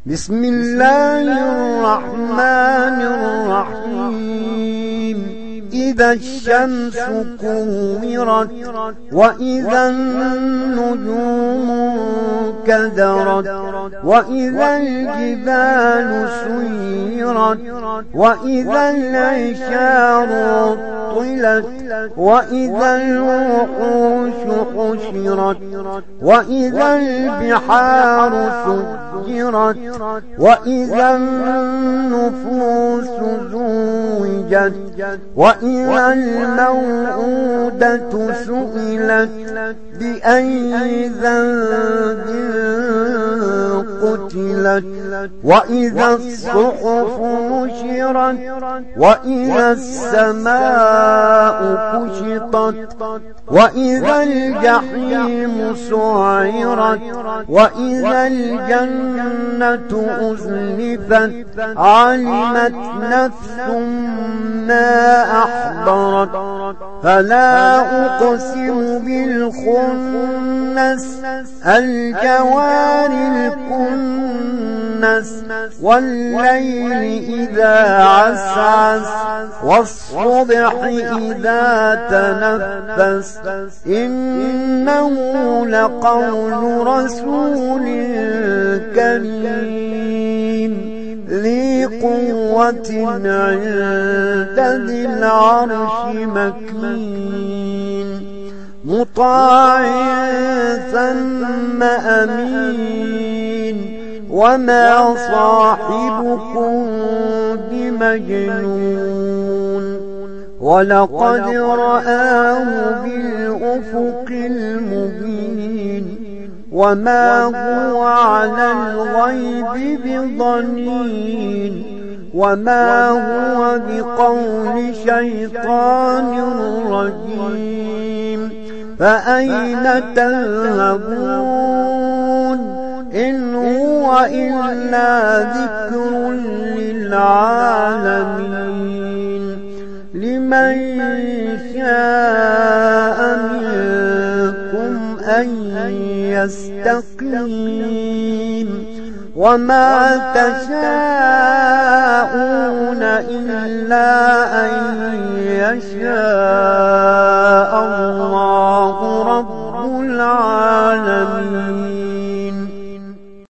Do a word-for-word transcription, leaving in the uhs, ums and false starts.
بسم الله الرحمن الرحيم إذا الشمس كورت وإذا النجوم كدرت وإذا الجبال سيرت وإذا العشار طلت وإذا الوحوش حشرت وإذا البحار سجرت وإذا النفوس زوجت وإذا الموءودة سئلت بأي ذنب قتلت وإذا الصحف نشرت وإذا السماء كشطت وإذا الجحيم سعرت وإذا الجنة أزلفت علمت نفس ما أحضرت فلا أقسم بالخنس الجوار الكنس والليل إذا عسعس والصبح إذا تنفس إنه لقول رسول كريم ذي قوة عند ذي العرش مكين مطاع ثم أمين وما صاحبكم بمجنون ولقد رآه بالأفق المبين وما هو على الغيب بضنين وما هو بقول شيطان رجيم فأين تذهبون إن هو إلا ذكر للعالمين لمن شاء منكم أن يستقيم وما تشاءون إلا أن يشاء